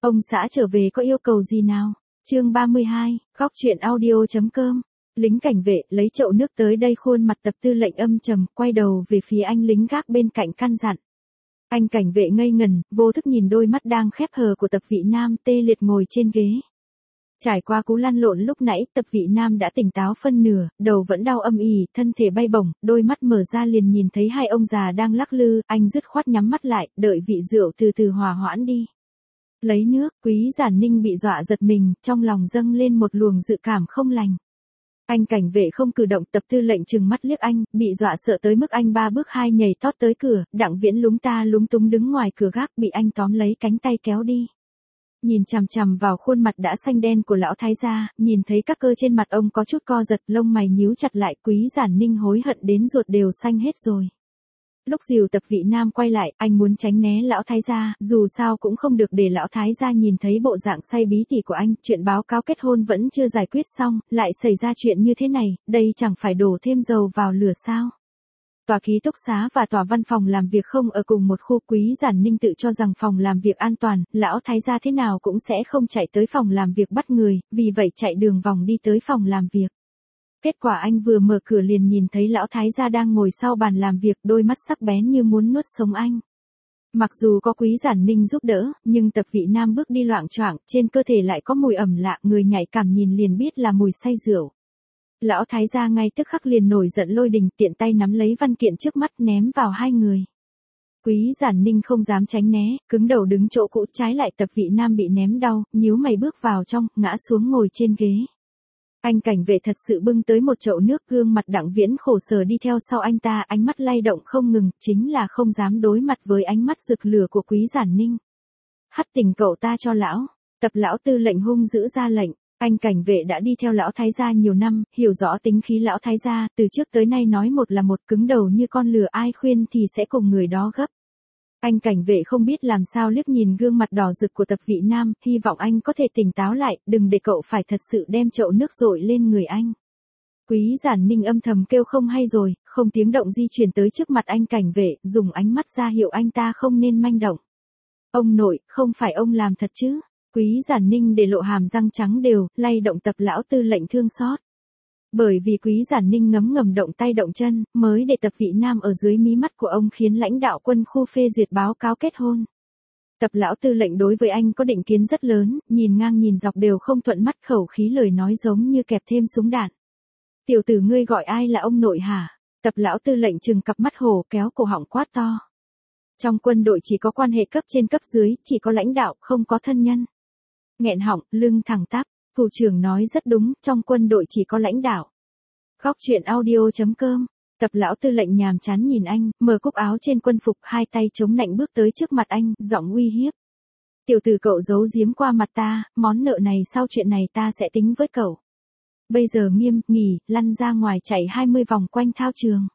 Ông xã trở về có yêu cầu gì nào? Chương 32, góc truyện audio.com. Lính cảnh vệ lấy chậu nước tới đây, khuôn mặt Tập Tư lệnh âm trầm, quay đầu về phía anh lính gác bên cạnh căn dặn. Anh cảnh vệ ngây ngần, vô thức nhìn đôi mắt đang khép hờ của Tập Vị Nam tê liệt ngồi trên ghế. Trải qua cú lăn lộn lúc nãy, Tập Vị Nam đã tỉnh táo phân nửa, đầu vẫn đau âm ỉ, thân thể bay bổng, đôi mắt mở ra liền nhìn thấy hai ông già đang lắc lư, anh dứt khoát nhắm mắt lại, đợi vị rượu từ từ hòa hoãn đi. Lấy nước, Quý Giản Ninh bị dọa giật mình, trong lòng dâng lên một luồng dự cảm không lành. Anh cảnh vệ không cử động, Tập Tư lệnh trừng mắt liếc anh, bị dọa sợ tới mức anh 3 bước 2 nhảy tót tới cửa, Đặng Viễn lúng ta lúng túng đứng ngoài cửa gác, bị anh tóm lấy cánh tay kéo đi. Nhìn chằm chằm vào khuôn mặt đã xanh đen của lão thái gia, nhìn thấy các cơ trên mặt ông có chút co giật, lông mày nhíu chặt lại, Quý Giản Ninh hối hận đến ruột đều xanh hết rồi. Lúc dìu Tập Vị Nam quay lại, anh muốn tránh né lão thái gia, dù sao cũng không được để lão thái gia nhìn thấy bộ dạng say bí tỉ của anh, chuyện báo cáo kết hôn vẫn chưa giải quyết xong, lại xảy ra chuyện như thế này, đây chẳng phải đổ thêm dầu vào lửa sao? Tòa ký túc xá và tòa văn phòng làm việc không ở cùng một khu, Quý Giản Ninh tự cho rằng phòng làm việc an toàn, lão thái gia thế nào cũng sẽ không chạy tới phòng làm việc bắt người, vì vậy chạy đường vòng đi tới phòng làm việc. Kết quả anh vừa mở cửa liền nhìn thấy lão thái gia đang ngồi sau bàn làm việc, đôi mắt sắc bén như muốn nuốt sống anh. Mặc dù có Quý Giản Ninh giúp đỡ, nhưng Tập Vị Nam bước đi loạng choạng, trên cơ thể lại có mùi ẩm lạ, người nhạy cảm nhìn liền biết là mùi say rượu. Lão thái gia ngay tức khắc liền nổi giận lôi đình, tiện tay nắm lấy văn kiện trước mắt ném vào hai người. Quý Giản Ninh không dám tránh né, cứng đầu đứng chỗ cũ, trái lại Tập Vị Nam bị ném đau, nhíu mày bước vào trong, ngã xuống ngồi trên ghế. Anh cảnh vệ thật sự bưng tới một chậu nước, gương mặt Đặng Viễn khổ sở đi theo sau anh ta, ánh mắt lay động không ngừng, chính là không dám đối mặt với ánh mắt rực lửa của Quý Giản Ninh. Hắt tỉnh cậu ta cho lão. Tập lão tư lệnh hung dữ ra lệnh. Anh cảnh vệ đã đi theo lão thái gia nhiều năm, hiểu rõ tính khí lão thái gia, từ trước tới nay nói một là một, cứng đầu như con lừa, ai khuyên thì sẽ cùng người đó gấp. Anh cảnh vệ không biết làm sao liếc nhìn gương mặt đỏ rực của Tập Vị Nam, hy vọng anh có thể tỉnh táo lại, đừng để cậu phải thật sự đem chậu nước dội lên người anh. Quý Giản Ninh âm thầm kêu không hay rồi, không tiếng động di chuyển tới trước mặt anh cảnh vệ, dùng ánh mắt ra hiệu anh ta không nên manh động. Ông nội, không phải ông làm thật chứ? Quý Giản Ninh để lộ hàm răng trắng đều, lay động Tập lão tư lệnh thương xót. Bởi vì Quý Giản Ninh ngấm ngầm động tay động chân, mới để Tập Vị Nam ở dưới mí mắt của ông khiến lãnh đạo quân khu phê duyệt báo cáo kết hôn. Tập lão tư lệnh đối với anh có định kiến rất lớn, nhìn ngang nhìn dọc đều không thuận mắt, khẩu khí lời nói giống như kẹp thêm súng đạn. Tiểu tử ngươi gọi ai là ông nội hả? Tập lão tư lệnh trừng cặp mắt hổ, kéo cổ họng quát to. Trong quân đội chỉ có quan hệ cấp trên cấp dưới, chỉ có lãnh đạo, không có thân nhân. Nghẹn họng, lưng thẳng tắp. Thủ trưởng nói rất đúng, trong quân đội chỉ có lãnh đạo. Góc truyện audio.com. Tập lão tư lệnh nhàm chán nhìn anh, mở cúc áo trên quân phục, hai tay chống nạnh bước tới trước mặt anh, giọng uy hiếp. Tiểu tử cậu giấu giếm qua mặt ta, món nợ này sau chuyện này ta sẽ tính với cậu. Bây giờ nghiêm, nghỉ, lăn ra ngoài chạy 20 vòng quanh thao trường.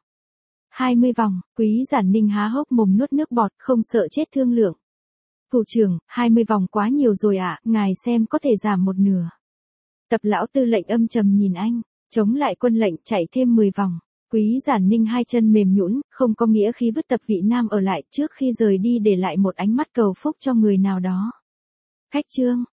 20 vòng, Quý Giản Ninh há hốc mồm nuốt nước bọt, không sợ chết thương lượng. Thủ trưởng, 20 vòng quá nhiều rồi ạ, ngài xem có thể giảm một nửa. Tập lão tư lệnh âm trầm nhìn anh, chống lại quân lệnh, chạy thêm 10 vòng. Quý Giản Ninh hai chân mềm nhũn, không có nghĩa khí vứt Tập Vị Nam ở lại, trước khi rời đi để lại một ánh mắt cầu phúc cho người nào đó. Khách trương,